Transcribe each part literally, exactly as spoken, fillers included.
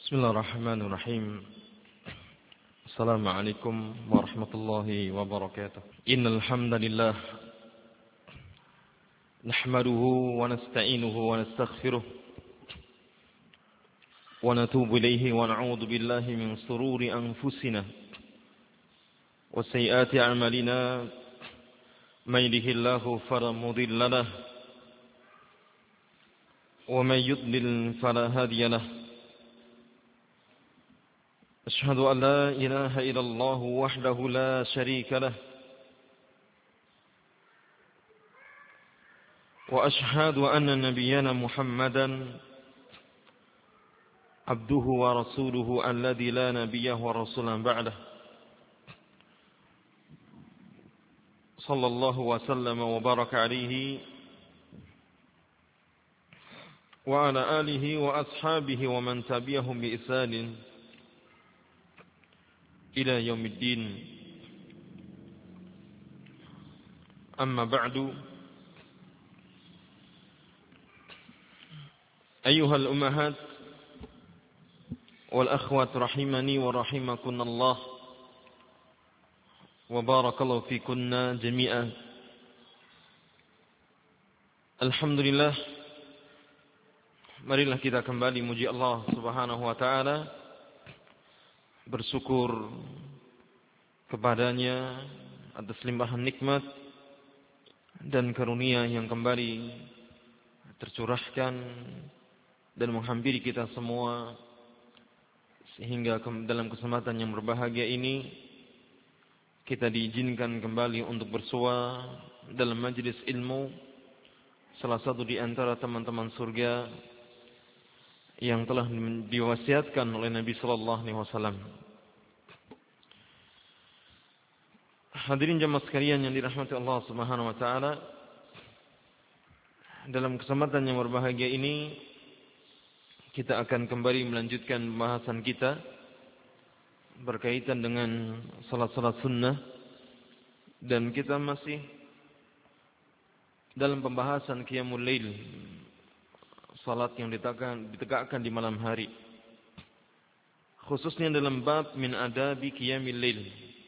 Bismillahirrahmanirrahim. Assalamualaikum warahmatullahi wabarakatuh. Innal hamdalillah nahmaduhu wa nasta'inuhu wa nastaghfiruh wa natubu ilayhi wa na'udzu billahi min shururi anfusina wa sayyiati a'malina. Man yahdihillahu fala mudilla lahu wa man yudlil fala hadiya lahu. أشهد أن لا إله إلا الله وحده لا شريك له وأشهد أن نبينا محمدا عبده ورسوله الذي لا نبي ورسولا بعده صلى الله وسلم وبارك عليه وعلى آله وأصحابه ومن تبعهم بإحسان إلى يوم الدين. أما بعد، أيها الأمهات والأخوات رحمني ورحمكن الله وبارك الله فيكن جميعا. Alhamdulillah, marilah kita kembali muji Allah Subhanahu wa taala, bersyukur kepadanya atas limpahan nikmat dan karunia yang kembali tercurahkan dan menghampiri kita semua, sehingga dalam kesempatan yang berbahagia ini kita diizinkan kembali untuk bersua dalam majelis ilmu salah satu di antara teman-teman surga yang telah diwasiatkan oleh Nabi sallallahu alaihi wasallam. Hadirin jamaah sekalian yang dirahmati Allah Subhanahu wa taala, dalam kesempatan yang berbahagia ini kita akan kembali melanjutkan pembahasan kita berkaitan dengan salat-salat sunnah, dan kita masih dalam pembahasan qiyamul lail, salat yang ditegakkan, ditegakkan di malam hari, khususnya dalam bab min adabi qiyamil lail,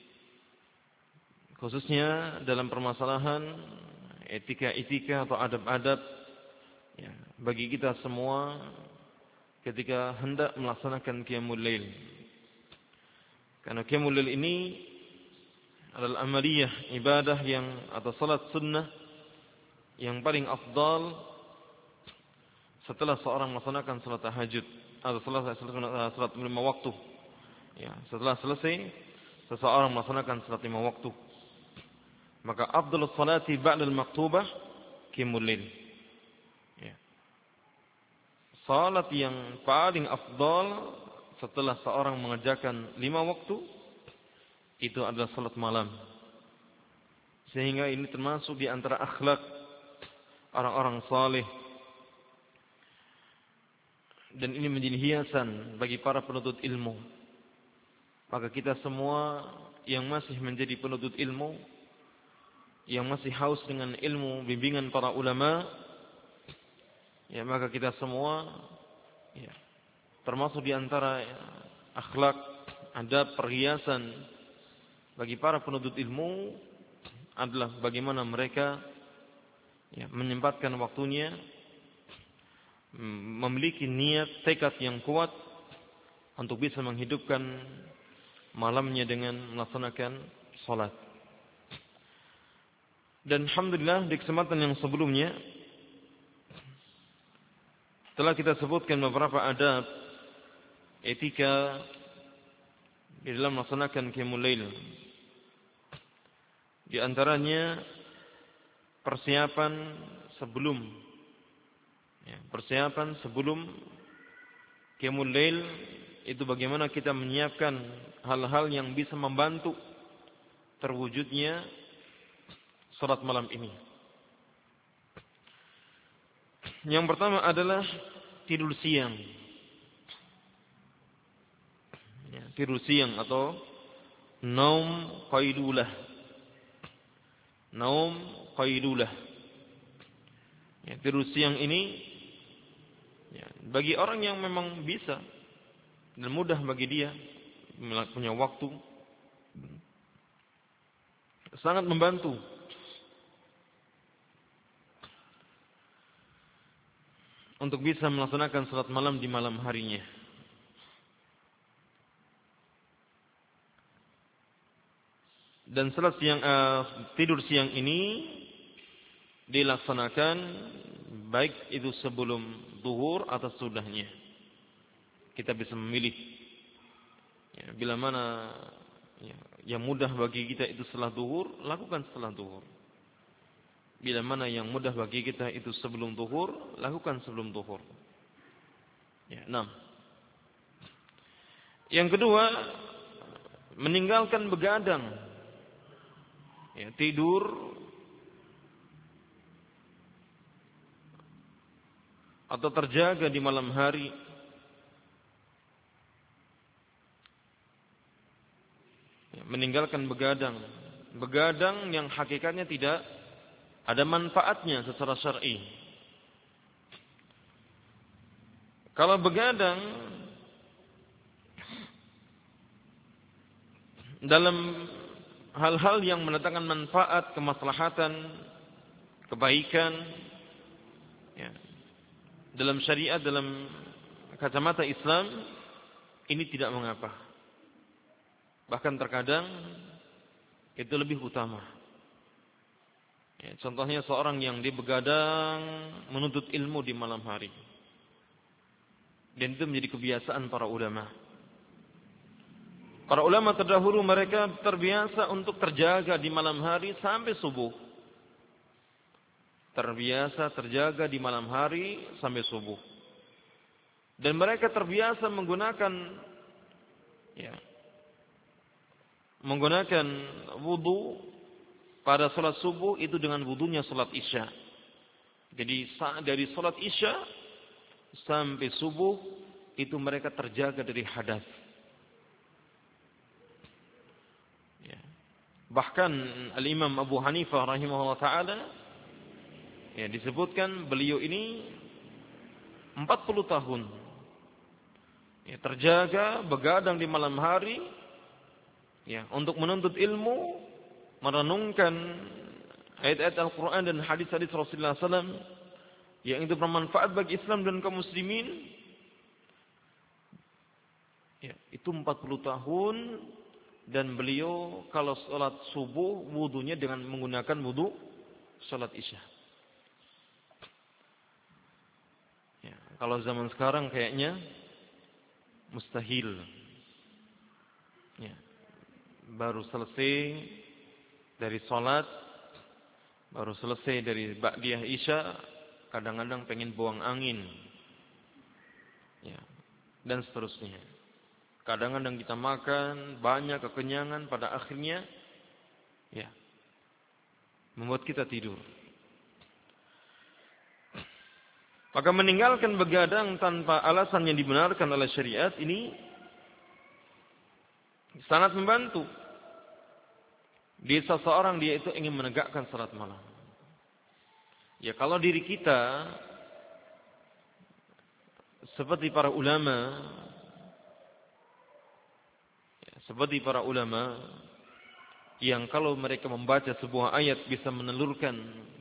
khususnya dalam permasalahan etika-etika atau adab-adab ya, bagi kita semua ketika hendak melaksanakan qiyamul lail. Karena qiyamul lail ini adalah amaliyah, ibadah yang atau salat sunnah yang paling afdal setelah seorang melaksanakan salat tahajud atau setelah salat lima waktu. Ya, setelah selesai seseorang melaksanakan salat lima waktu, maka afdhalus salati ba'dal maktubah qiyamul lail. Ya. Salat yang paling afdal setelah seorang mengerjakan lima waktu itu adalah salat malam. Sehingga ini termasuk di antara akhlak orang-orang saleh, dan ini menjadi hiasan bagi para penuntut ilmu. Maka kita semua yang masih menjadi penuntut ilmu, yang masih haus dengan ilmu bimbingan para ulama, ya, maka kita semua ya, termasuk di antara ya, akhlak, adab, perhiasan bagi para penuntut ilmu adalah bagaimana mereka ya, menyempatkan waktunya, memiliki niat, tekad yang kuat untuk bisa menghidupkan malamnya dengan melaksanakan salat. Dan alhamdulillah di kesempatan yang sebelumnya telah kita sebutkan beberapa adab etika di dalam melaksanakan qiyamul lail. Di antaranya persiapan sebelum ya, persiapan sebelum qiyamul lail itu bagaimana kita menyiapkan hal-hal yang bisa membantu terwujudnya salat malam ini. Yang pertama adalah tidur siang. Ya, tidur siang atau naum qailulah. Naum qailulah. Ya, tidur siang ini ya, bagi orang yang memang bisa dan mudah bagi dia, punya waktu, sangat membantu untuk bisa melaksanakan salat malam di malam harinya. Dan salat siang, uh, tidur siang ini dilaksanakan baik itu sebelum zuhur atau sudahnya. Kita bisa memilih ya, bila mana ya, yang mudah bagi kita itu setelah zuhur, lakukan setelah zuhur. Bila mana yang mudah bagi kita itu sebelum zuhur, lakukan sebelum zuhur. Ya, enam. Yang kedua, meninggalkan begadang. Ya, tidur atau terjaga di malam hari. Ya, meninggalkan begadang. Begadang yang hakikatnya tidak ada manfaatnya secara syar'i. Kalau begadang dalam hal-hal yang mendatangkan manfaat, kemaslahatan, kebaikan, ya, dalam syariat, dalam kacamata Islam, ini tidak mengapa. Bahkan terkadang itu lebih utama. Ya, contohnya seorang yang dia begadang menuntut ilmu di malam hari. Dan itu menjadi kebiasaan para ulama. Para ulama terdahulu mereka terbiasa untuk terjaga di malam hari sampai subuh. Terbiasa terjaga di malam hari sampai subuh. Dan mereka terbiasa menggunakan ya, menggunakan wudu pada salat subuh itu dengan wudunya salat isya. Jadi dari salat isya sampai subuh itu mereka terjaga dari hadas. Ya. Bahkan Al-Imam Abu Hanifah rahimahullah ta'ala ya, disebutkan beliau ini empat puluh tahun ya, terjaga begadang di malam hari ya, untuk menuntut ilmu, merenungkan ayat-ayat Al-Quran dan hadis-hadis Rasulullah sallallahu alaihi wasallam yang itu bermanfaat bagi Islam dan kaum muslimin. Ya, itu empat puluh tahun dan beliau kalau salat subuh wudunya dengan menggunakan wudu salat isya. Ya, kalau zaman sekarang kayaknya mustahil. Ya, baru selesai dari sholat, baru selesai dari ba'diyah isya, kadang-kadang pengen buang angin, ya, dan seterusnya. Kadang-kadang kita makan banyak kekenyangan, pada akhirnya, ya, membuat kita tidur. Maka meninggalkan begadang tanpa alasan yang dibenarkan oleh syariat ini sangat membantu. Di seseorang dia itu ingin menegakkan salat malam. Ya kalau diri kita seperti para ulama, ya, seperti para ulama yang kalau mereka membaca sebuah ayat bisa menelurkan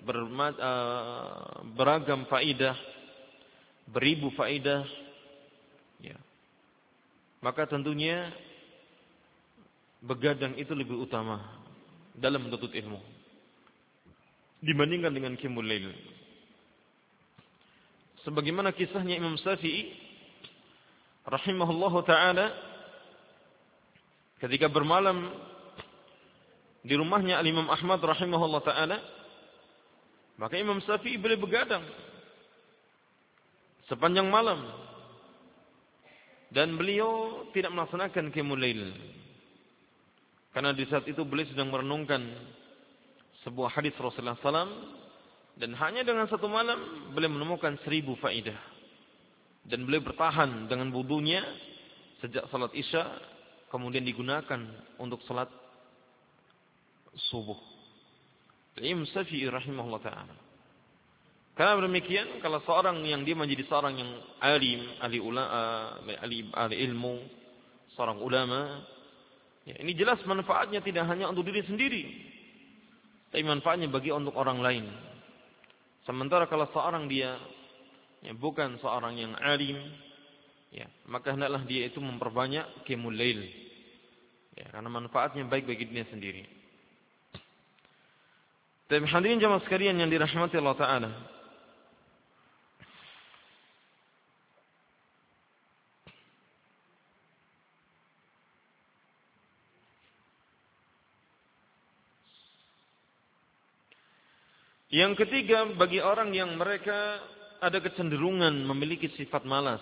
beragam faidah, beribu faidah, ya, maka tentunya begadang itu lebih utama dalam menuntut ilmu dibandingkan dengan qiyamul lail. Sebagaimana kisahnya Imam Syafi'i rahimahullahu taala ketika bermalam di rumahnya Al-Imam Ahmad rahimahullahu taala, maka Imam Syafi'i boleh begadang sepanjang malam dan beliau tidak melaksanakan qiyamul lail. Karena di saat itu beliau sedang merenungkan sebuah hadis Rasulullah sallallahu alaihi wasallam dan hanya dengan satu malam beliau menemukan seribu faidah. Dan beliau bertahan dengan wudunya sejak salat isya kemudian digunakan untuk salat subuh. Imam Syafi'i rahimahullah ta'ala. Karena demikian, kalau seorang yang dia menjadi seorang yang alim, ahli ulama, ahli, ahli ilmu, seorang ulama, ya, ini jelas manfaatnya tidak hanya untuk diri sendiri, tapi manfaatnya bagi untuk orang lain. Sementara kalau seorang dia ya, bukan seorang yang alim, ya, maka hendaklah dia itu memperbanyak qiyamul lail. Ya, karena manfaatnya baik bagi dirinya sendiri. Tapi hadirin jamaah sekalian yang dirahmati Allah Ta'ala, yang ketiga, bagi orang yang mereka ada kecenderungan memiliki sifat malas.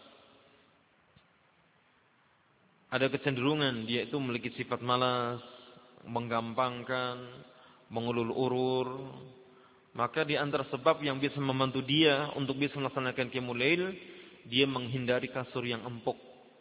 Ada kecenderungan dia itu memiliki sifat malas, menggampangkan, mengulur-urur. Maka di antara sebab yang bisa membantu dia untuk bisa melaksanakan qiyamul lail, dia menghindari kasur yang empuk.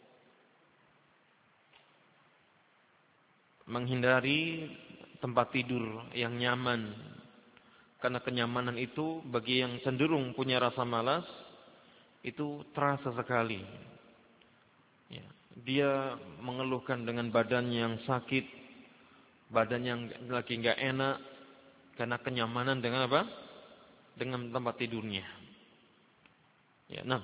Menghindari tempat tidur yang nyaman. Karena kenyamanan itu bagi yang cenderung punya rasa malas itu terasa sekali. Ya, dia mengeluhkan dengan badan yang sakit, badan yang lagi nggak enak karena kenyamanan dengan apa? Dengan tempat tidurnya. Ya, nah.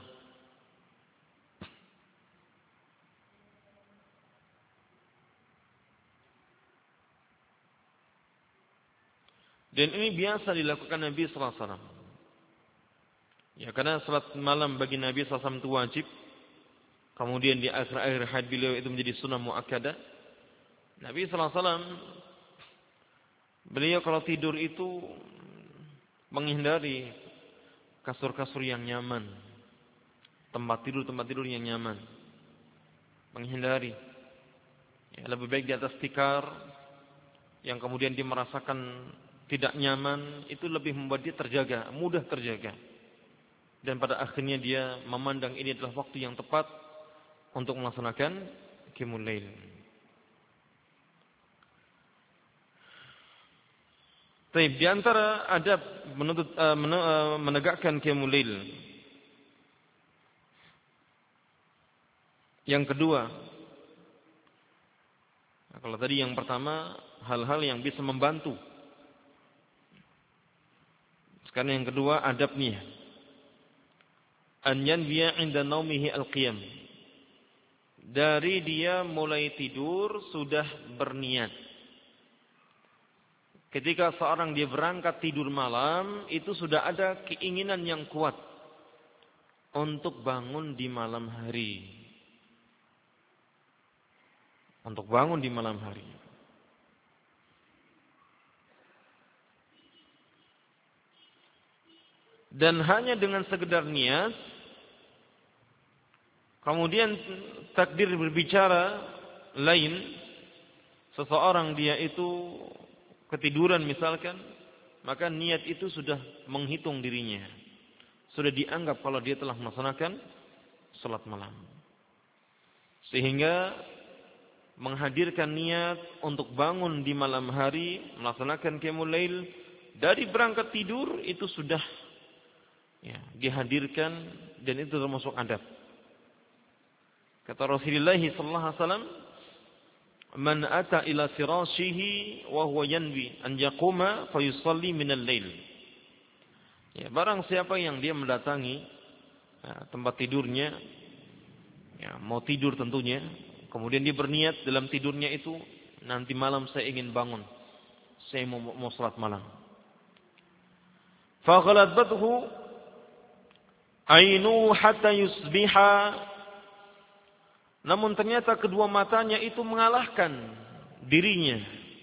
Dan ini biasa dilakukan Nabi sallallahu alaihi wasallam. Ya, karena salat malam bagi Nabi sallallahu alaihi wasallam itu wajib. Kemudian di akhir-akhir hayat beliau itu menjadi sunnah muakkadah. Nabi sallallahu alaihi wasallam beliau kalau tidur itu menghindari kasur-kasur yang nyaman. Tempat tidur-tempat tidur yang nyaman. Menghindari. Ya, lebih baik di atas tikar yang kemudian dia merasakan tidak nyaman, itu lebih membuat dia terjaga, mudah terjaga. Dan pada akhirnya dia memandang ini adalah waktu yang tepat untuk melaksanakan qiyamul lail. Baik, di antara adab menuntut uh, menegakkan qiyamul lail. Yang kedua, nah, kalau tadi yang pertama hal-hal yang bisa membantu. Sekarang yang kedua adabnya. An yanwiya 'inda naumihi al-qiyam. Dari dia mulai tidur sudah berniat. Ketika seorang dia berangkat tidur malam, itu sudah ada keinginan yang kuat untuk bangun di malam hari. Untuk bangun di malam hari. Dan hanya dengan sekedar niat, kemudian takdir berbicara lain, seseorang dia itu ketiduran misalkan, maka niat itu sudah menghitung dirinya. Sudah dianggap kalau dia telah melaksanakan salat malam. Sehingga menghadirkan niat untuk bangun di malam hari, melaksanakan qiyamul lail, dari berangkat tidur itu sudah ya, dihadirkan, dan itu termasuk adab. Kata Rasulullah sallallahu alaihi wasallam, "Man ata ila firashihi wa huwa yanwi an yaquma fa yusalli min al-lail." Ya, barang siapa yang dia mendatangi ya, tempat tidurnya, ya, mau tidur tentunya, kemudian dia berniat dalam tidurnya itu, nanti malam saya ingin bangun, saya mau, mau salat malam. Fa ghalabathu ainu hatta yusbiha. Namun ternyata kedua matanya itu mengalahkan dirinya.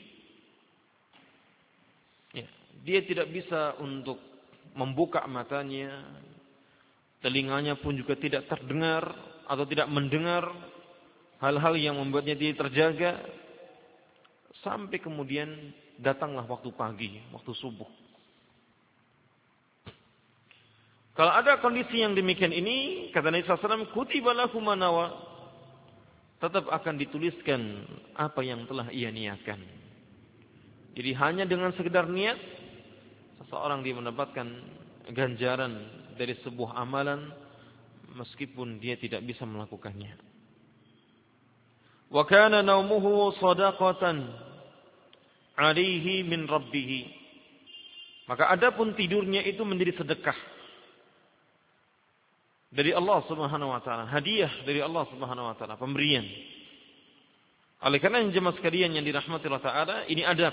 Ya, dia tidak bisa untuk membuka matanya. Telinganya pun juga tidak terdengar atau tidak mendengar hal-hal yang membuatnya dia terjaga. Sampai kemudian datanglah waktu pagi, waktu subuh. Kalau ada kondisi yang demikian ini, kata Nabi sallallahu alaihi wasallam, kutiba lahu ma nawa. Tetap akan dituliskan apa yang telah ia niatkan. Jadi hanya dengan sekedar niat, seseorang dia mendapatkan ganjaran dari sebuah amalan meskipun dia tidak bisa melakukannya. Wa kana naumuhu shadaqatan 'alaihi min rabbih. Maka adapun tidurnya itu menjadi sedekah dari Allah Subhanahu wa taala, hadiah dari Allah Subhanahu wa taala, pemberian. Oleh karena jemaah sekalian yang dirahmati Allah taala, ini adab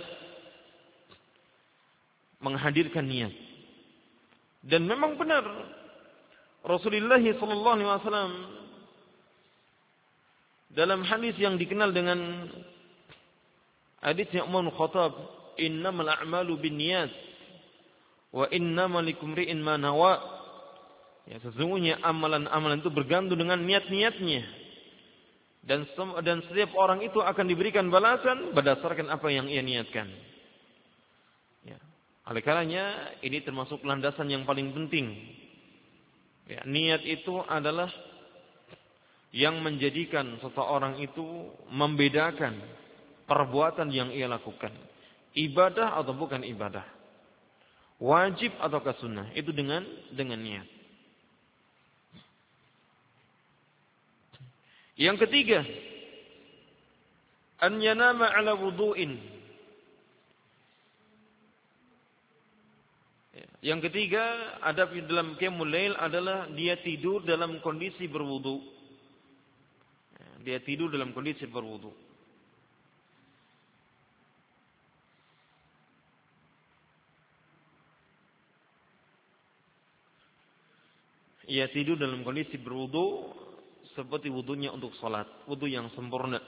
menghadirkan niat. Dan memang benar Rasulullah sallallahu alaihi wasallam dalam hadis yang dikenal dengan hadisnya Umar bin Khattab, "Innamal a'malu binniyat wa innamal likumri'in ma nawa." Ya, sesungguhnya amalan-amalan itu bergantung dengan niat-niatnya. Dan dan setiap orang itu akan diberikan balasan berdasarkan apa yang ia niatkan. Ya. Oleh karenanya ini termasuk landasan yang paling penting. Ya, niat itu adalah yang menjadikan seseorang itu membedakan perbuatan yang ia lakukan, ibadah atau bukan ibadah, wajib ataukah sunnah, itu dengan dengan niat. Yang ketiga, an yanama ala wudu'in. Yang ketiga, adab dalam qiyamul lail adalah dia tidur dalam kondisi berwudu. Dia tidur dalam kondisi berwudu. Ia tidur dalam kondisi berwudu seperti wudunya untuk salat, wudu yang sempurna.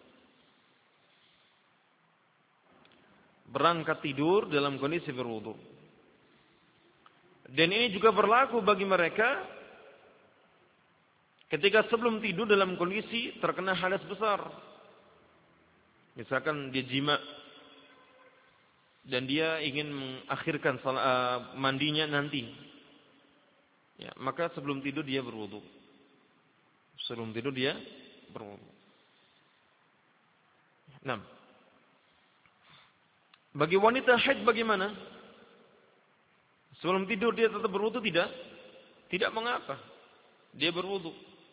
Berangkat tidur dalam kondisi berwudu. Dan ini juga berlaku bagi mereka ketika sebelum tidur dalam kondisi terkena hadas besar. Misalkan dia jima dan dia ingin mengakhirkan salat, uh, mandinya nanti. Ya, maka sebelum tidur dia berwudu. Sebelum tidur dia berwudu. Nah, bagi wanita haid bagaimana? Sebelum tidur dia tetap berwudu tidak? Tidak mengapa. Dia berwudu.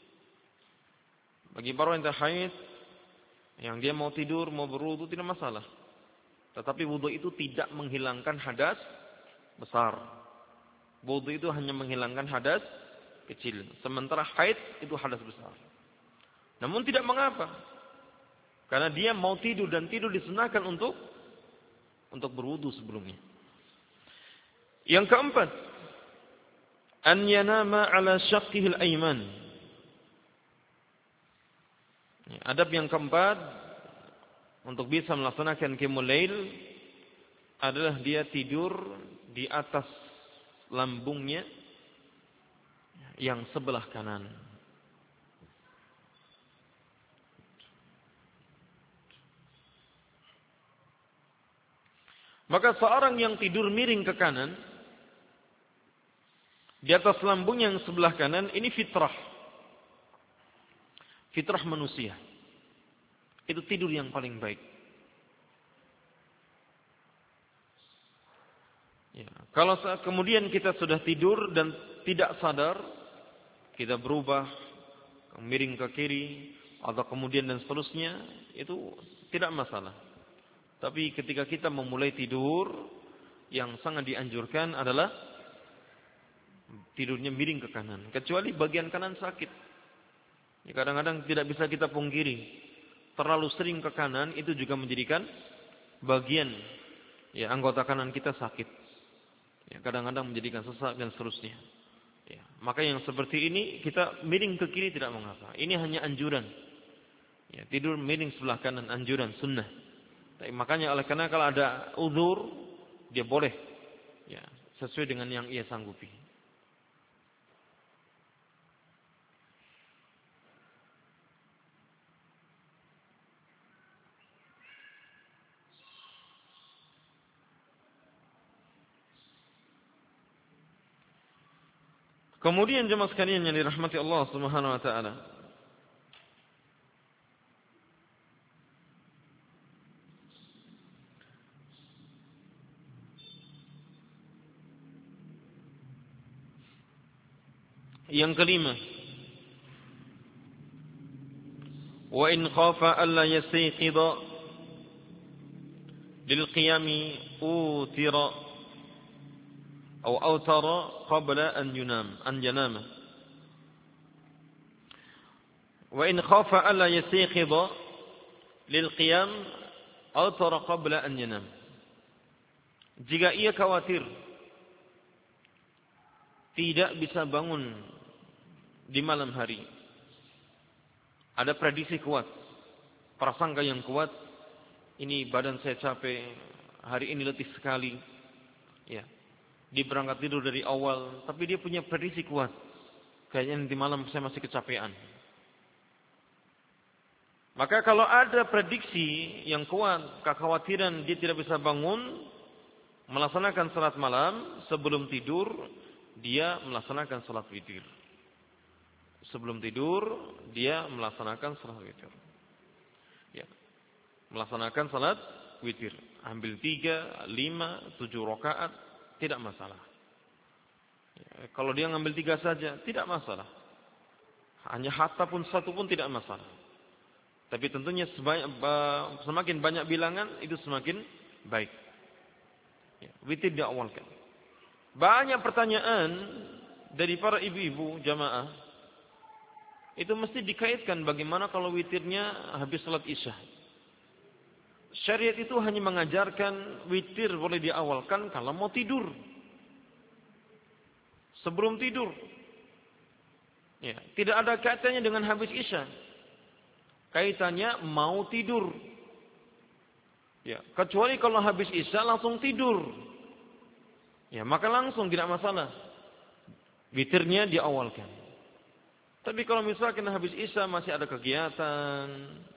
Bagi para wanita haid yang dia mau tidur, mau berwudu tidak masalah. Tetapi wudu itu tidak menghilangkan hadas besar. Wudu itu hanya menghilangkan hadas kecil. Sementara haid itu hadas besar. Namun tidak mengapa. Karena dia mau tidur dan tidur disunahkan untuk untuk berwudu sebelumnya. Yang keempat, an yanama ala syaqqihil ayman. Adab yang keempat untuk bisa melaksanakan qiyamul lail adalah dia tidur di atas lambungnya yang sebelah kanan. Maka seorang yang tidur miring ke kanan di atas lambung yang sebelah kanan, ini fitrah. Fitrah manusia. Itu tidur yang paling baik. Ya, kalau kemudian kita sudah tidur dan tidak sadar, kita berubah miring ke kiri atau kemudian dan seterusnya, itu tidak masalah. Tapi ketika kita memulai tidur, yang sangat dianjurkan adalah tidurnya miring ke kanan, kecuali bagian kanan sakit. Ya, kadang-kadang tidak bisa kita pungkiri, terlalu sering ke kanan itu juga menjadikan bagian ya anggota kanan kita sakit. Ya, kadang-kadang menjadikan sesak dan seterusnya. Ya, maka yang seperti ini kita miring ke kiri tidak mengapa. Ini hanya anjuran. Ya, tidur miring sebelah kanan anjuran sunnah. Tapi makanya oleh karena kalau ada uzur dia boleh ya sesuai dengan yang ia sanggupi. Kemudian jemaah sekalian yang dirahmati Allah Subhanahu wa taala, Yang kelima, wa in khafa alla yastayqidha lil qiyami utira atau autara qabla an yunam an yanama. Wa in khafa alla yastayqidha lil qiyam autara qabla an yanam. Jika ia khawatir tidak bisa bangun di malam hari, ada prediksi kuat, prasangka yang kuat, ini badan saya capek, hari ini letih sekali, ya, dia berangkat tidur dari awal, tapi dia punya prediksi kuat, kayaknya nanti malam saya masih kecapean. Maka kalau ada prediksi yang kuat, kekhawatiran dia tidak bisa bangun, melaksanakan salat malam, sebelum tidur, dia melaksanakan salat witir. Sebelum tidur, dia melaksanakan salat witir. Ya. Melaksanakan salat witir. Ambil tiga, lima, tujuh rakaat, tidak masalah. Ya. Kalau dia ngambil tiga saja, tidak masalah. Hanya hatta pun satu pun tidak masalah. Tapi tentunya sebanyak, semakin banyak bilangan, itu semakin baik. Ya. Witir diawalkan. Banyak pertanyaan dari para ibu-ibu jamaah, itu mesti dikaitkan bagaimana kalau witirnya habis salat isya. Syariat itu hanya mengajarkan witir boleh diawalkan kalau mau tidur. Sebelum tidur. Ya, tidak ada kaitannya dengan habis isya. Kaitannya mau tidur. Ya, kecuali kalau habis isya langsung tidur. Ya, maka langsung tidak masalah. Witirnya diawalkan. Tapi kalau misalkan habis isya masih ada kegiatan,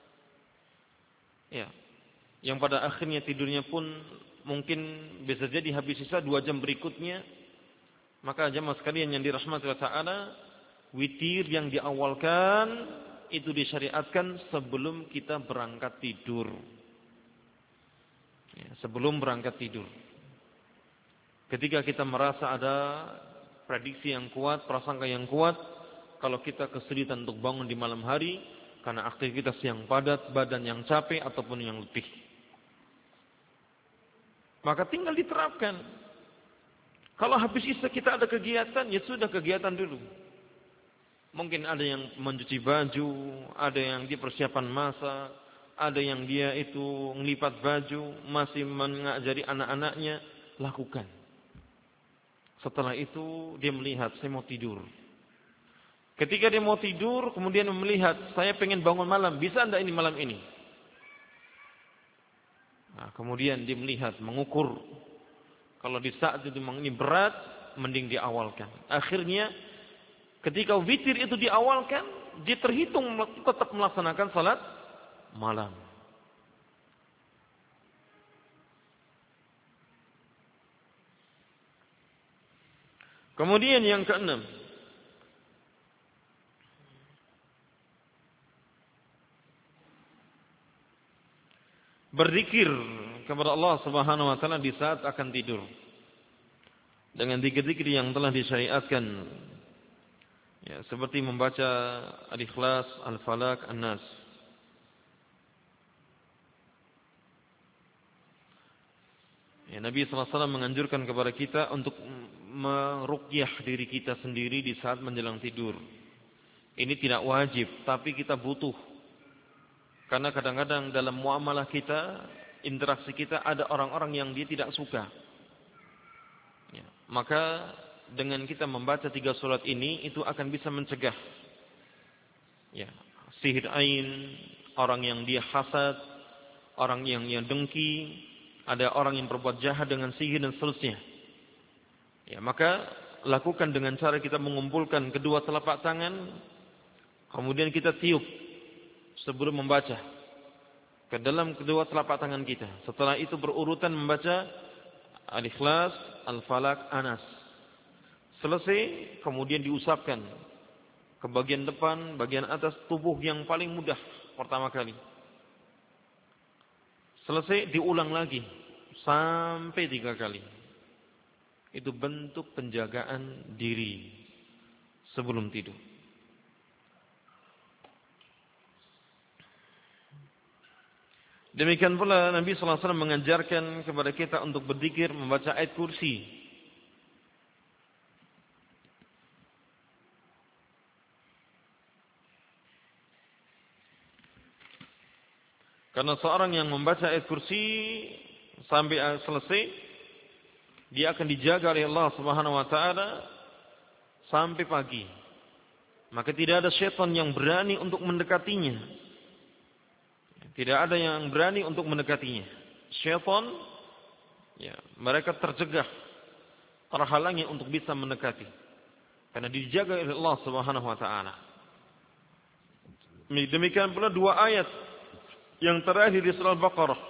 ya, yang pada akhirnya tidurnya pun mungkin bisa jadi habis isya dua jam berikutnya, maka jamaah sekalian yang dirahmati Allah Ta'ala, witir yang diawalkan itu disyariatkan sebelum kita berangkat tidur. Ya, sebelum berangkat tidur. Ketika kita merasa ada prediksi yang kuat, prasangka yang kuat, kalau kita kesulitan untuk bangun di malam hari karena aktivitas yang padat, badan yang capek ataupun yang letih, maka tinggal diterapkan. Kalau habis isya kita ada kegiatan, ya sudah kegiatan dulu. Mungkin ada yang mencuci baju, ada yang dia persiapan masak, ada yang dia itu ngelipat baju, masih mengajari anak-anaknya, lakukan. Setelah itu dia melihat, saya mau tidur. Ketika dia mau tidur, kemudian melihat, saya pengen bangun malam, bisa enggak ini malam ini? Nah, kemudian dia melihat, mengukur. Kalau di saat itu memang ini berat, mending diawalkan. Akhirnya, ketika witir itu diawalkan, dia terhitung tetap melaksanakan salat malam. Kemudian yang keenam, berzikir kepada Allah Subhanahu wa taala di saat akan tidur dengan zikir-zikir yang telah disyariatkan, ya, seperti membaca Al-Ikhlas, Al-Falaq, An-Nas. Ya, Nabi sallallahu alaihi wasallam menganjurkan kepada kita untuk meruqyah diri kita sendiri di saat menjelang tidur. Ini tidak wajib, tapi kita butuh. Karena kadang-kadang dalam muamalah kita, interaksi kita, ada orang-orang yang dia tidak suka. Ya, maka dengan kita membaca tiga surat ini, itu akan bisa mencegah, ya, sihir ain, orang yang dia hasad, orang yang yang dengki, ada orang yang berbuat jahat dengan sihir dan seterusnya. Ya, maka lakukan dengan cara kita mengumpulkan kedua telapak tangan, kemudian kita tiup sebelum membaca ke dalam kedua telapak tangan kita. Setelah itu berurutan membaca Al-Ikhlas, Al-Falaq, An-Nas. Selesai, kemudian diusapkan ke bagian depan, bagian atas tubuh yang paling mudah pertama kali. Selesai, diulang lagi sampai tiga kali. Itu bentuk penjagaan diri sebelum tidur. Demikian pula Nabi sallallahu alaihi wasallam mengajarkan kepada kita untuk berzikir membaca ayat kursi. Karena seorang yang membaca ayat kursi sampai selesai, dia akan dijaga oleh Allah Subhanahu wa taala sampai pagi. Maka tidak ada syaitan yang berani untuk mendekatinya. Tidak ada yang berani untuk mendekatinya. Syaitan, ya, mereka tercegah, terhalangi untuk bisa mendekati. Karena dijaga oleh Allah Subhanahu wa taala. Demikian pula dua ayat yang terakhir di surah Al-Baqarah.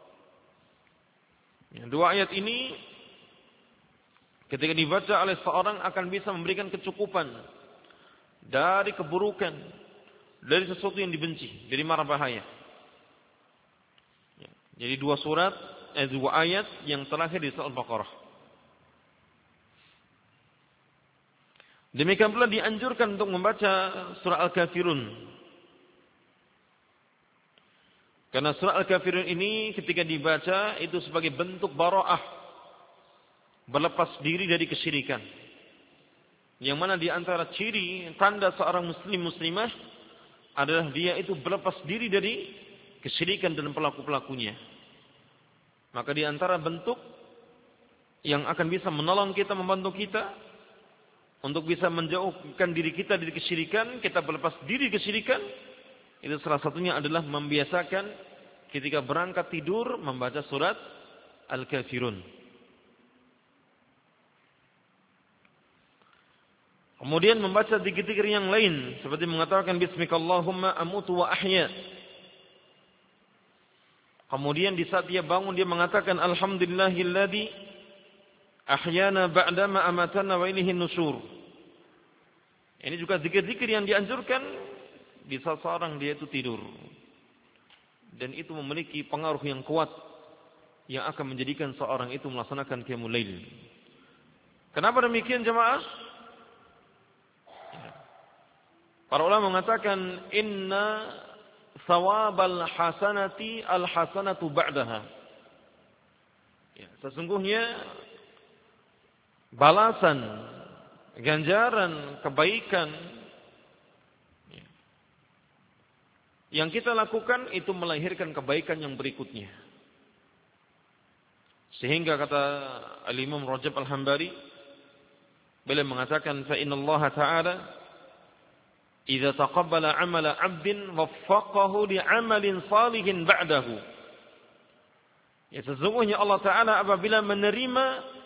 Ya, dua ayat ini ketika dibaca oleh seorang akan bisa memberikan kecukupan dari keburukan, dari sesuatu yang dibenci, dari mara bahaya. Ya, jadi dua surat, eh, dua ayat yang terakhir di surah Al-Baqarah. Demikian pula dianjurkan untuk membaca surah Al-Kafirun. Karena surah Al-Kafirun ini ketika dibaca itu sebagai bentuk bara'ah, berlepas diri dari kesyirikan. Yang mana di antara ciri tanda seorang muslim muslimah adalah dia itu berlepas diri dari kesyirikan dan pelaku-pelakunya. Maka di antara bentuk yang akan bisa menolong kita, membantu kita untuk bisa menjauhkan diri kita dari kesyirikan, kita berlepas diri kesyirikan, itu salah satunya adalah membiasakan ketika berangkat tidur membaca surat Al-Kafirun. Kemudian membaca zikir-zikir yang lain seperti mengatakan bismikallahumma amutu wa ahya. Kemudian di saat dia bangun dia mengatakan alhamdulillahilladzi ahyana ba'dama amatana wa ilaihin nusyur. Ini juga zikir-zikir yang dianjurkan di saat seorang dia itu tidur. Dan itu memiliki pengaruh yang kuat yang akan menjadikan seorang itu melaksanakan qiyamul lail. Kenapa demikian jemaah? Para ulama mengatakan inna thawabal hasanati al hasanatu ba'daha. Ya, sesungguhnya balasan, ganjaran, kebaikan yang kita lakukan itu melahirkan kebaikan yang berikutnya. Sehingga kata Al-Imam Rajab Al-Hambali, beliau mengatakan fa innallaha ta'ala idza taqabbala 'amala 'abdin waffaqahu li'amalin salihin ba'dahu. Ya, sesungguhnya Allah Ta'ala apabila menerima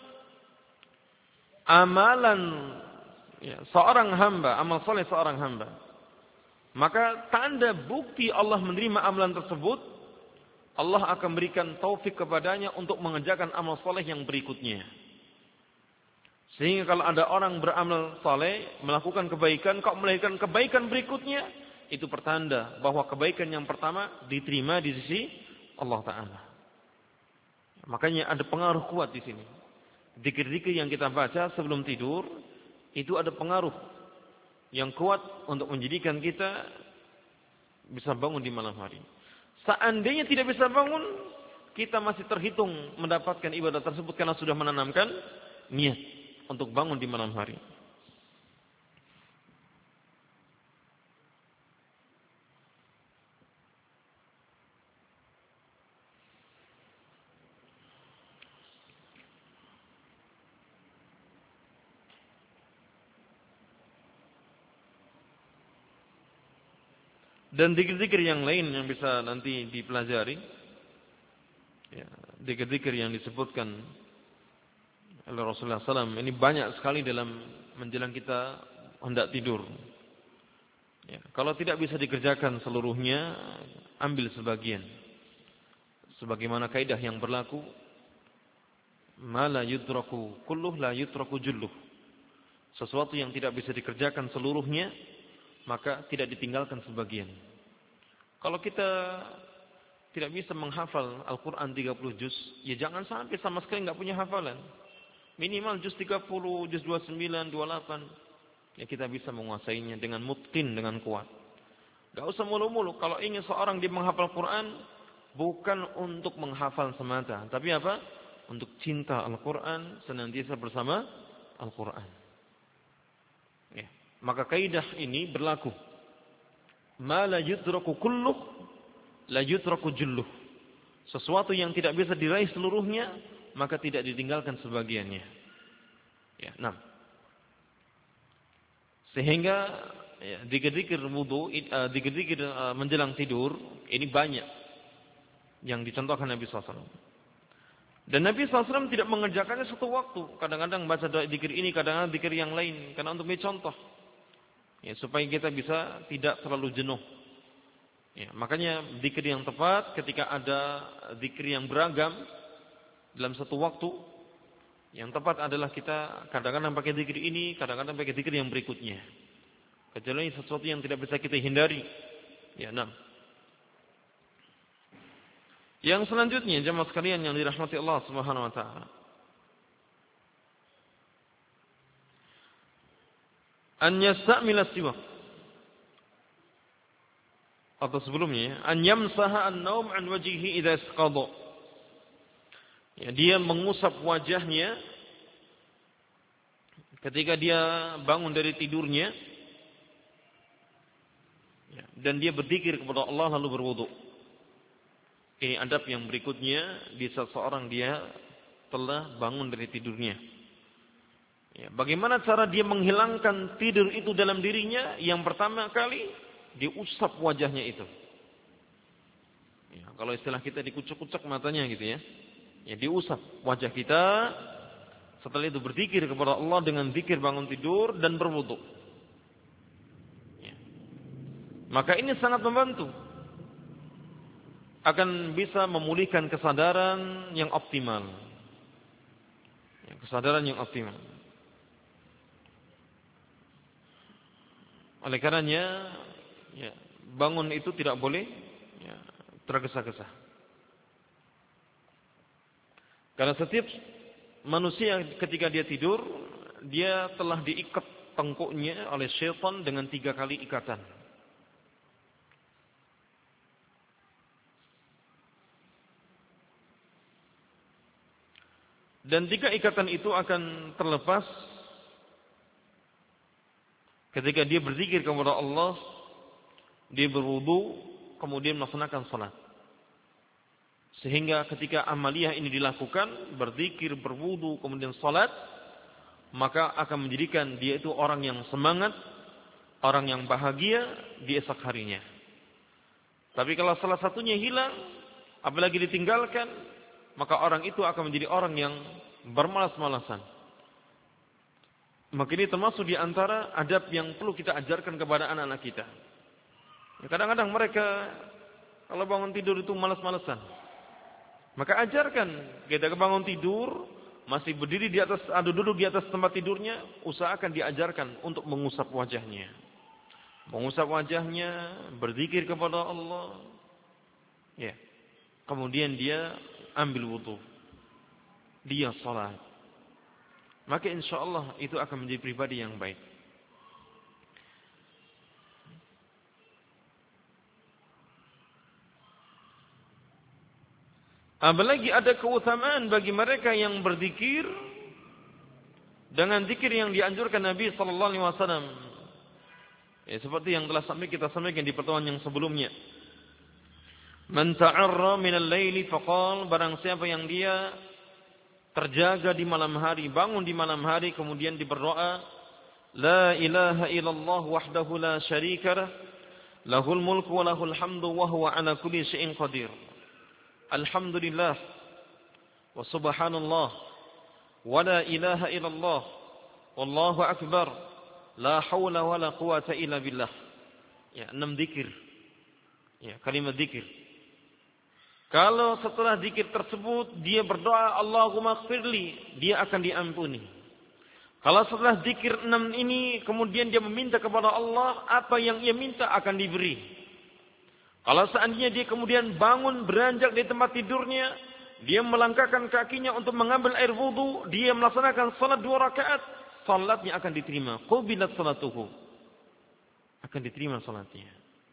amalan ya, seorang hamba, amal saleh seorang hamba, maka tanda bukti Allah menerima amalan tersebut, Allah akan berikan taufik kepadanya untuk mengerjakan amal soleh yang berikutnya. Sehingga kalau ada orang beramal soleh, melakukan kebaikan, kok melahirkan kebaikan berikutnya, itu pertanda bahwa kebaikan yang pertama diterima di sisi Allah Ta'ala. Makanya ada pengaruh kuat di sini. Zikir-zikir yang kita baca sebelum tidur, itu ada pengaruh yang kuat untuk menjadikan kita bisa bangun di malam hari. Seandainya tidak bisa bangun, kita masih terhitung mendapatkan ibadah tersebut karena sudah menanamkan niat untuk bangun di malam hari. Dan zikir-zikir yang lain yang bisa nanti dipelajari, ya, zikir-zikir yang disebutkan oleh Rasulullah sallallahu alaihi wasallam ini banyak sekali dalam menjelang kita hendak tidur. Ya, kalau tidak bisa dikerjakan seluruhnya, ambil sebagian. Sebagaimana kaidah yang berlaku, ma la yudraku kulluh la yutraku julluh. Sesuatu yang tidak bisa dikerjakan seluruhnya, maka tidak ditinggalkan sebagian. Kalau kita tidak bisa menghafal Al-Quran tiga puluh juz, ya jangan sampai sama sekali nggak punya hafalan. Minimal juz tiga puluh, juz dua puluh sembilan, dua puluh delapan. ya kita bisa menguasainya dengan mutqin, dengan kuat. Gak usah mulu-mulu. Kalau ingin seorang dia menghafal Quran, bukan untuk menghafal semata, tapi apa? Untuk cinta Al-Quran, senantiasa bersama Al-Quran. Ya. Maka kaidah ini berlaku. Ma la yudraku kulluh, la yudraku julluh. Sesuatu yang tidak bisa diraih seluruhnya, maka tidak ditinggalkan sebagiannya. Ya, enam. Sehingga ya, dikir-dikir wudu, uh, dikir-dikir uh, menjelang tidur, ini banyak yang dicontohkan Nabi sallallahu alaihi wasallam. Dan Nabi sallallahu alaihi wasallam tidak mengerjakannya satu waktu. Kadang-kadang baca doa dikir ini, kadang-kadang dikir yang lain. Karena untuk mencontoh. Ya, supaya kita bisa tidak terlalu jenuh. Ya, makanya dikir yang tepat ketika ada dikir yang beragam dalam satu waktu. Yang tepat adalah kita kadang-kadang pakai zikir ini, kadang-kadang pakai zikir yang berikutnya. Kecuali sesuatu yang tidak bisa kita hindari. Ya, enam. Yang selanjutnya, jemaah sekalian yang dirahmati Allah Subhanahu wa taala. An yastamila siwak. Atau sebelumnya, an yamsaha an-naum an wajhihi idza isqadha. Ya, dia mengusap wajahnya ketika dia bangun dari tidurnya, ya, dan dia berzikir kepada Allah lalu berwudu. Ini adab yang berikutnya di saat seorang dia telah bangun dari tidurnya. Ya, bagaimana cara dia menghilangkan tidur itu dalam dirinya? Yang pertama kali diusap wajahnya itu. Ya, kalau istilah kita dikucuk-kucuk matanya gitu ya. Ya, diusap wajah kita. Setelah itu berzikir kepada Allah dengan zikir bangun tidur dan berwudu. Ya. Maka ini sangat membantu. Akan bisa memulihkan kesadaran yang optimal. Ya, kesadaran yang optimal. Oleh karenanya, ya, bangun itu tidak boleh ya, tergesa-gesa. Karena setiap manusia ketika dia tidur, dia telah diikat tengkuknya oleh syaitan dengan tiga kali ikatan. Dan tiga ikatan itu akan terlepas ketika dia berzikir kepada Allah, dia berwudu, kemudian melaksanakan salat. Sehingga ketika amaliyah ini dilakukan, berzikir, berwudu, kemudian salat, maka akan menjadikan dia itu orang yang semangat, orang yang bahagia di esok harinya. Tapi kalau salah satunya hilang, apalagi ditinggalkan, maka orang itu akan menjadi orang yang bermalas-malasan. Maka ini termasuk di antara adab yang perlu kita ajarkan kepada anak-anak kita. Kadang-kadang mereka kalau bangun tidur itu malas-malasan. Maka ajarkan, kita bangun tidur, masih berdiri di atas, atau duduk di atas tempat tidurnya, usahakan diajarkan untuk mengusap wajahnya. Mengusap wajahnya, berzikir kepada Allah. Ya. Kemudian dia ambil wudu. Dia salat. Maka insya Allah itu akan menjadi pribadi yang baik. Apalagi ada keutamaan bagi mereka yang berzikir dengan zikir yang dianjurkan Nabi sallallahu alaihi wasallam. Ya, seperti yang telah sampai kita sampaikan di pertemuan yang sebelumnya. Man ta'arra minal laili faqal, barang siapa yang dia terjaga di malam hari, bangun di malam hari kemudian berdoa, la ilaha illallah wahdahu la syarika lah, lahul mulku wa lahul hamdu wa huwa ala kulli syai'in qadir. Alhamdulillah wa subhanallah wa la ilaha illallah wallahu akbar la hawla wa la quwata illa billah. Ya, enam zikir. Ya, kalimat zikir. Kalau setelah zikir tersebut dia berdoa Allahumma ighfirli, dia akan diampuni. Kalau setelah zikir enam ini kemudian dia meminta kepada Allah, apa yang ia minta akan diberi. Kalau seandainya dia kemudian bangun beranjak di tempat tidurnya, dia melangkahkan kakinya untuk mengambil air wudu, dia melaksanakan salat dua rakaat, salatnya akan diterima. Qubilat salatuhu. Akan diterima salatnya.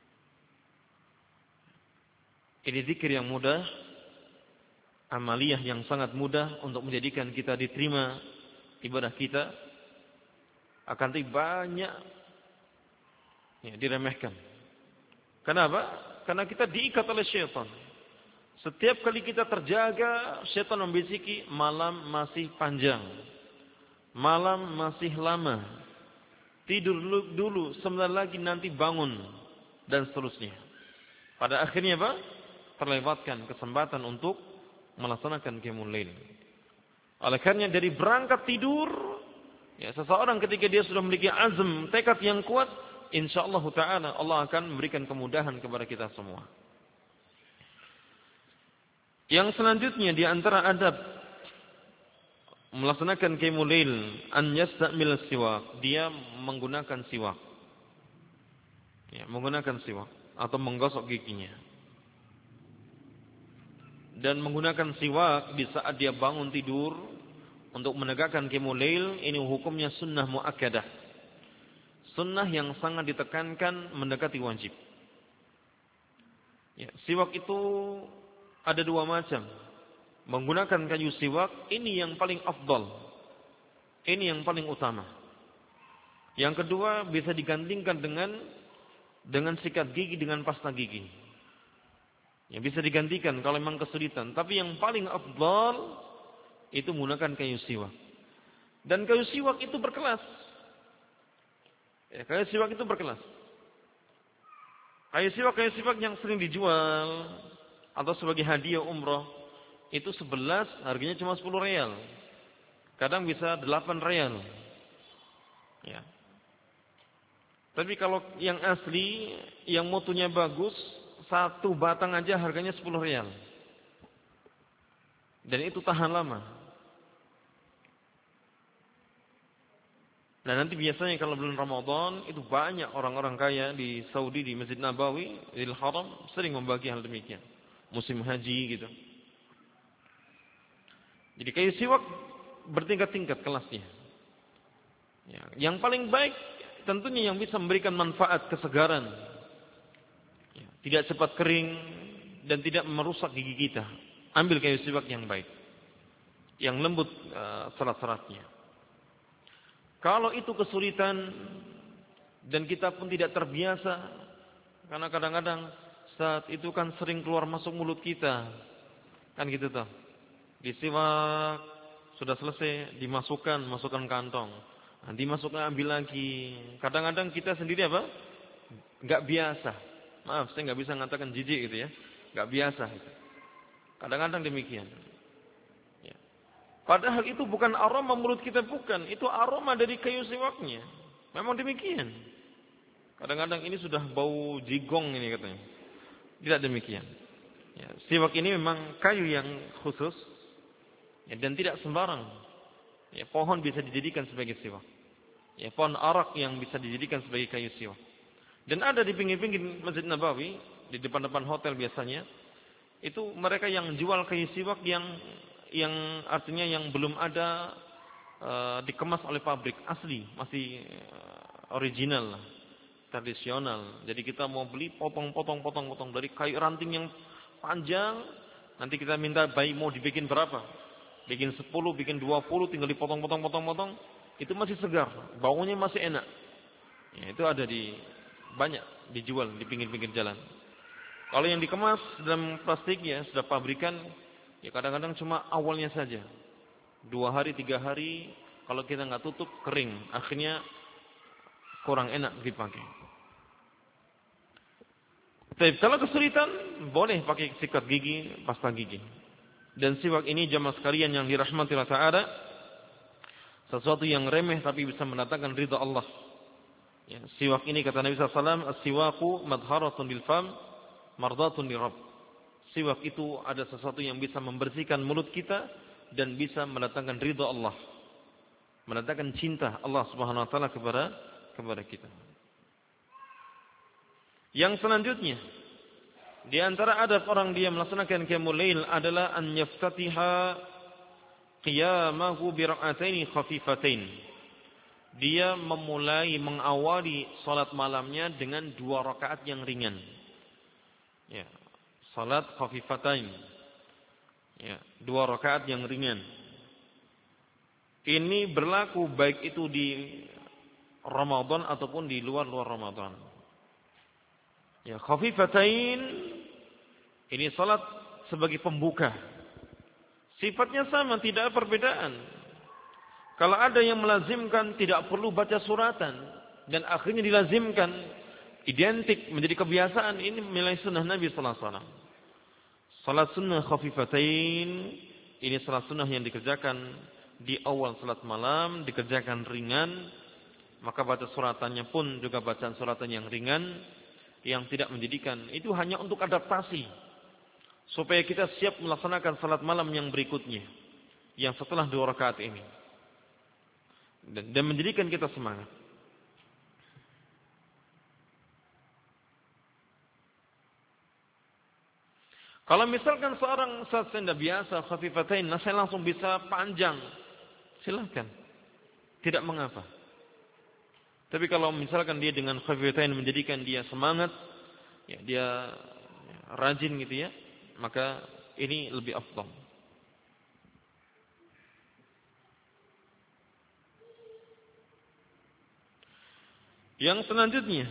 Ini zikir yang mudah, amaliyah yang sangat mudah untuk menjadikan kita diterima ibadah kita. Akan tapi banyak ya, diremehkan. Kenapa? Karena kita diikat oleh syaitan. Setiap kali kita terjaga, syaitan membisiki malam masih panjang. Malam masih lama. Tidur dulu, dulu sebentar lagi nanti bangun. Dan seterusnya. Pada akhirnya apa? Terlewatkan kesempatan untuk melaksanakan qiyamul lail. Oleh karena dari berangkat tidur, ya, seseorang ketika dia sudah memiliki azam, tekad yang kuat, insyaallah ta'ala Allah akan memberikan kemudahan kepada kita semua. Yang selanjutnya di antara adab melaksanakan qiyamul lail, an yastamil siwak, dia menggunakan siwak. Ya, menggunakan siwak atau menggosok giginya. Dan menggunakan siwak di saat dia bangun tidur untuk menegakkan qiyamul lail, ini hukumnya sunnah muakkadah. Sunnah yang sangat ditekankan mendekati wajib. Ya, siwak itu ada dua macam. Menggunakan kayu siwak, ini yang paling afdal. Ini yang paling utama. Yang kedua, bisa digantikan dengan dengan sikat gigi, dengan pasta gigi. Ya, bisa digantikan kalau memang kesulitan. Tapi yang paling afdal itu menggunakan kayu siwak. Dan kayu siwak itu berkelas. Ya, kayu siwak itu berkelas. Kayu siwak, kayu siwak yang sering dijual atau sebagai hadiah umroh itu sebelas harganya cuma sepuluh real. Kadang bisa delapan real. Ya. Tapi kalau yang asli, yang mutunya bagus, satu batang aja harganya sepuluh real. Dan itu tahan lama. Nah, nanti biasanya kalau bulan Ramadan itu banyak orang-orang kaya di Saudi, di Masjid Nabawi, di Al-Haram sering membagi hal demikian. Musim haji gitu. Jadi kayu siwak bertingkat-tingkat kelasnya. Ya, yang paling baik tentunya yang bisa memberikan manfaat kesegaran. Ya, tidak cepat kering dan tidak merusak gigi kita. Ambil kayu siwak yang baik. Yang lembut uh, serat-seratnya. Kalau itu kesulitan dan kita pun tidak terbiasa, karena kadang-kadang saat itu kan sering keluar masuk mulut kita. Kan gitu toh. Disiwak, sudah selesai, dimasukkan, masukkan kantong. Nah, dimasukkan, ambil lagi. Kadang-kadang kita sendiri apa? Gak biasa. Maaf, saya gak bisa mengatakan jijik gitu ya. Gak biasa. Kadang-kadang demikian. Ya. Padahal itu bukan aroma mulut kita, bukan. Itu aroma dari kayu siwaknya. Memang demikian. Kadang-kadang ini sudah bau jigong ini katanya. Tidak demikian. Ya, siwak ini memang kayu yang khusus. Ya, dan tidak sembarang. Ya, pohon bisa dijadikan sebagai siwak. Ya, pohon arak yang bisa dijadikan sebagai kayu siwak. Dan ada di pinggir-pinggir Masjid Nabawi, di depan-depan hotel biasanya, itu mereka yang jual kayu siwak yang yang artinya yang belum ada uh, dikemas oleh pabrik, asli, masih uh, original, tradisional. Jadi kita mau beli potong-potong-potong-potong dari kayu ranting yang panjang, nanti kita minta bayi mau dibikin berapa? Bikin sepuluh, bikin dua puluh, tinggal dipotong-potong-potong-potong, itu masih segar, baunya masih enak. Ya, itu ada di banyak dijual di pinggir-pinggir jalan. Kalau yang dikemas dalam plastik ya sudah pabrikan, ya kadang-kadang cuma awalnya saja. Dua hari, tiga hari, kalau kita nggak tutup kering, akhirnya kurang enak dipakai. Tapi kalau kesulitan, boleh pakai sikat gigi, pasta gigi. Dan siwak ini jamaah sekalian yang dirahmati Allah Ta'ala, sesuatu yang remeh tapi bisa mendatangkan ridha Allah. Ya, siwak ini kata Nabi sallallahu alaihi wasallam, as-siwaku madharatun bil fam, mardatun lirabb. Siwak itu ada sesuatu yang bisa membersihkan mulut kita dan bisa mendatangkan ridha Allah. Mendatangkan cinta Allah Subhanahu wa taala kepada kepada kita. Yang selanjutnya, di antara adab orang dia melaksanakan qiyamul lail adalah an yaftatiha qiyamahu bi rak'ataini khafifatain. dia memulai mengawali salat malamnya dengan dua rakaat yang ringan. Ya, salat khafifatain. Ya, dua rakaat yang ringan. Ini berlaku baik itu di Ramadan ataupun di luar-luar Ramadan. Ya, khafifatain ini salat sebagai pembuka. Sifatnya sama, tidak ada perbedaan. Kalau ada yang melazimkan tidak perlu baca suratan dan akhirnya dilazimkan identik menjadi kebiasaan, ini nilai sunnah Nabi sallallahu alaihi wasallam. Salat sunnah khafifatain ini salat sunnah yang dikerjakan di awal salat malam, dikerjakan ringan, maka baca suratannya pun juga bacaan suratan yang ringan, yang tidak menjadikan, itu hanya untuk adaptasi supaya kita siap melaksanakan salat malam yang berikutnya, yang setelah dua rakaat ini. Dan, dan menjadikan kita semangat. Kalau misalkan seorang saat senda biasa khafifatain, nah saya langsung bisa panjang, silahkan, tidak mengapa. Tapi kalau misalkan dia dengan khafifatain menjadikan dia semangat, ya, dia rajin gitu ya, maka ini lebih afdal. Yang selanjutnya,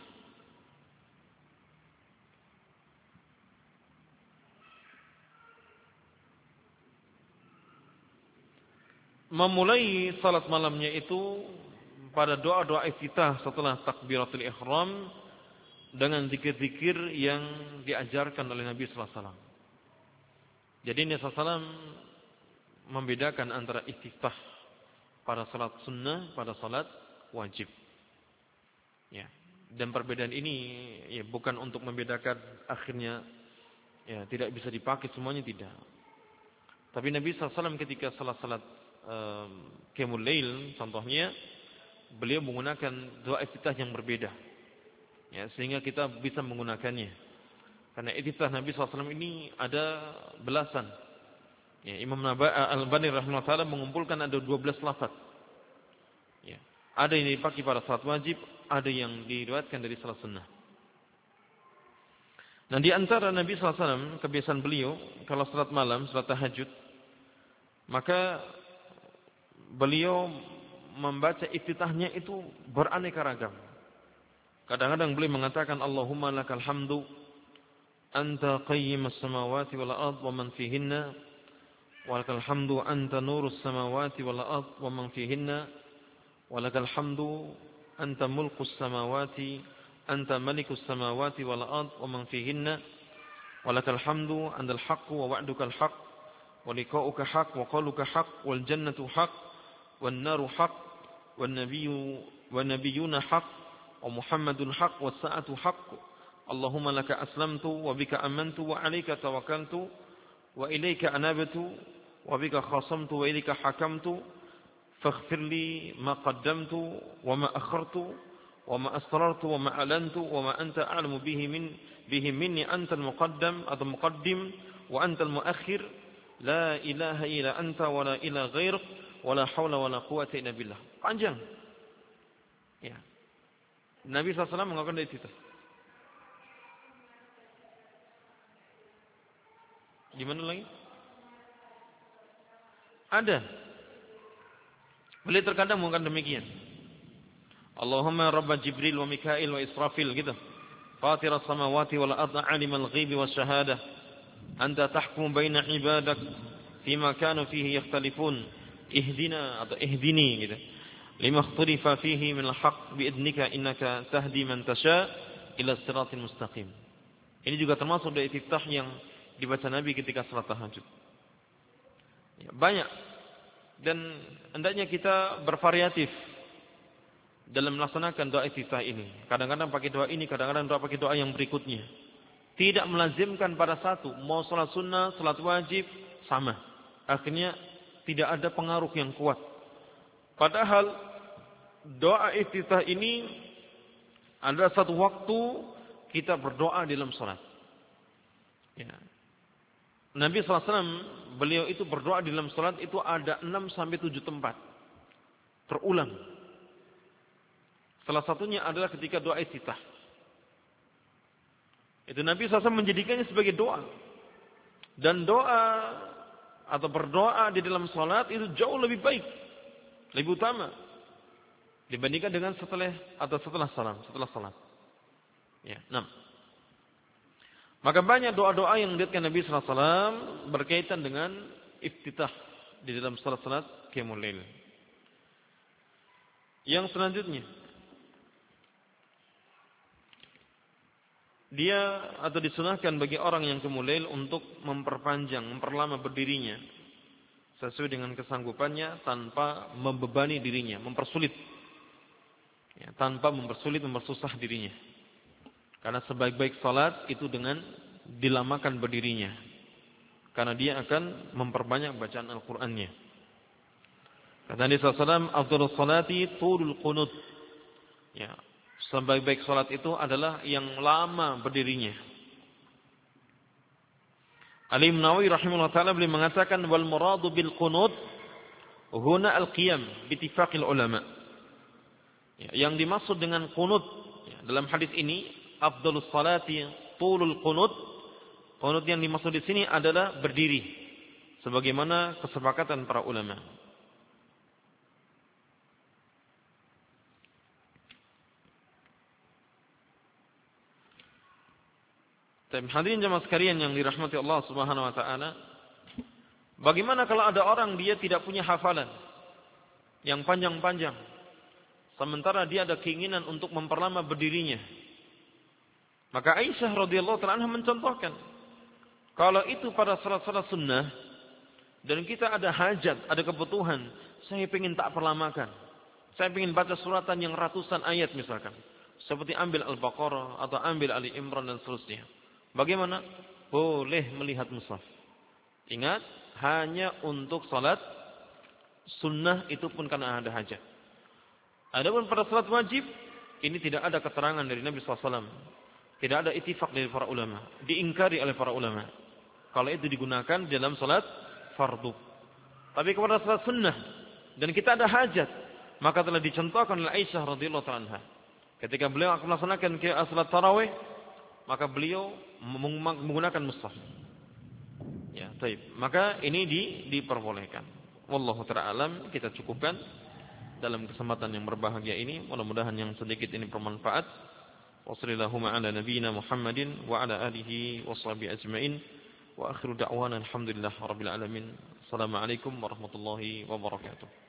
memulai salat malamnya itu pada doa-doa iftitah setelah takbiratul ihram dengan zikir-zikir yang diajarkan oleh Nabi sallallahu alaihi wasallam. Jadi Nabi sallallahu alaihi wasallam membedakan antara iftitah pada salat sunnah pada salat wajib. Ya, dan perbedaan ini ya bukan untuk membedakan akhirnya ya tidak bisa dipakai semuanya, tidak. Tapi Nabi sallallahu alaihi wasallam ketika salat-salat um, qiyamul lail contohnya, beliau menggunakan doa iftitah yang berbeda. Ya, sehingga kita bisa menggunakannya. Karena iftitah Nabi sallallahu alaihi wasallam ini ada belasan. Ya, Imam Al-Albani rahimahullah taala mengumpulkan ada dua belas lafaz. Ya, ada yang dipakai pada salat wajib, ada yang diriwayatkan dari salat sunnah. Nah, di antara Nabi sallallahu alaihi wasallam kebiasaan beliau kalau salat malam, salat tahajud, maka beliau membaca iftitahnya itu beraneka ragam. Kadang-kadang beliau mengatakan Allahumma lakal hamdu anta qayyimus samawati wal ard wa man fihinna wa lakal hamdu anta nurus samawati wal ard wa man fihinna wa lakal hamdu anta mulkus samawati anta malikus samawati wal ard wa man fihinna wa lakal hamdu antal haqqu wa wa'dukal haqq wa liqa'uka haqq wa qaluka haqq wal jannatu haqq wan naru haqq wan nabiyyu wan nabiyyuna haqq wa muhammadun haqq was sa'atu haqq. Allahumma laka aslamtu wa bika amantu wa 'alaika tawakkaltu wa ilaika anabtu wa bika khasamtu wa ilaika hakamtu faghfir li ma qaddamtu wa ma akhartu wa ma asrartu wa ma alantu wa ma anta a'lamu bihi min bihi minni antal muqaddam atau muqaddim wa antal muakhir la ilaha illa anta wa la ilaha ghairuk wa la haula wa la quwwata illa billah. Panjang. Ya. Nabi sallallahu alaihi wasallam mengatakan itu. Di mana lagi? Ada. Beliau terkadang mengatakan demikian. Allahumma rabb Jibril wa Mikail wa Israfil gitu. Fatir as-samawati wal ardi 'alimal ghaibi wasyahadah. Anta tahkum baina ibadak fima kanu fihi yakhtalifun. Ihdina atau ihdini gitu. Lima ikhtalifa fihi min al-haq bi'idnika innaka tahdi man tasha ila siratal mustaqim. Ini juga termasuk dari iftitah yang dibaca Nabi ketika salat tahajud. Ya, banyak. Dan hendaknya kita bervariatif dalam melaksanakan doa iftitah ini. Kadang-kadang pakai doa ini, kadang-kadang doa pakai doa yang berikutnya. Tidak melazimkan pada satu, mau salat sunnah, salat wajib sama. Akhirnya tidak ada pengaruh yang kuat. Padahal doa iftitah ini adalah satu waktu kita berdoa dalam salat. Ya. Nabi sallallahu alaihi wasallam beliau itu berdoa di dalam salat itu ada enam sampai tujuh tempat. Terulang. Salah satunya adalah ketika doa iftitah. Itu Nabi shallallahu alaihi wasallam menjadikannya sebagai doa. Dan doa atau berdoa di dalam salat itu jauh lebih baik, lebih utama dibandingkan dengan setelah atau setelah salam, setelah salat. Ya, enam. Maka banyak doa-doa yang diriwayatkan Nabi sallallahu alaihi wasallam berkaitan dengan iftitah di dalam salat-salat qiyamul lail. Yang selanjutnya, dia atau disunahkan bagi orang yang qiyamul lail untuk memperpanjang, memperlama berdirinya sesuai dengan kesanggupannya tanpa membebani dirinya, mempersulit. Ya, tanpa mempersulit, mempersusah dirinya. Karena sebaik-baik salat itu dengan dilamakan berdirinya. Karena dia akan memperbanyak bacaan Al-Qur'annya. Kata Nabi sallallahu alaihi wasallam, "Afdhalus salati tulul qunut." Ya, sebaik-baik salat itu adalah yang lama berdirinya. Ali bin Nawawi rahimahullah taala beliau mengatakan wal muradu bil qunut huna al-qiyam bi ittifaqil ulama. Ya, yang dimaksud dengan qunut ya, dalam hadis ini afdhalus salati tulul qunut. Qunut yang dimaksud di sini adalah berdiri sebagaimana kesepakatan para ulama. Tapi hadirin jemaah sekalian yang dirahmati Allah Subhanahu wa taala, bagaimana kalau ada orang dia tidak punya hafalan yang panjang-panjang, sementara dia ada keinginan untuk memperlama berdirinya? Maka Aisyah radhiyallahu taala anha mencontohkan, kalau itu pada salat-salat sunnah dan kita ada hajat, ada kebutuhan, saya ingin tak perlamakan. Saya ingin baca suratan yang ratusan ayat misalkan, seperti ambil Al-Baqarah atau ambil Ali Imran dan seterusnya. Bagaimana? Boleh melihat mushaf. Ingat, hanya untuk salat sunnah, itu pun karena ada hajat. Adapun pada salat wajib, ini tidak ada keterangan dari Nabi sallallahu alaihi wasallam. Tidak ada ittifaq dari para ulama. Diingkari oleh para ulama kalau itu digunakan dalam salat fardu. Tapi kepada salat sunnah dan kita ada hajat, maka telah dicontohkan oleh Aisyah radhiyallahu ta'ala anha. Ketika beliau akan melaksanakan salat tarawih, maka beliau menggunakan mushaf. Ya, baik. Maka ini di, diperbolehkan. Wallahu ta'ala alam, kita cukupkan dalam kesempatan yang berbahagia ini. Mudah-mudahan yang sedikit ini bermanfaat. Wa sallallahu ala nabiyyina Muhammadin wa ala alihi wa sahbihi ajmain. Wa akhiru da'wana alhamdulillah rabbil alamin. Assalamualaikum warahmatullahi wabarakatuh.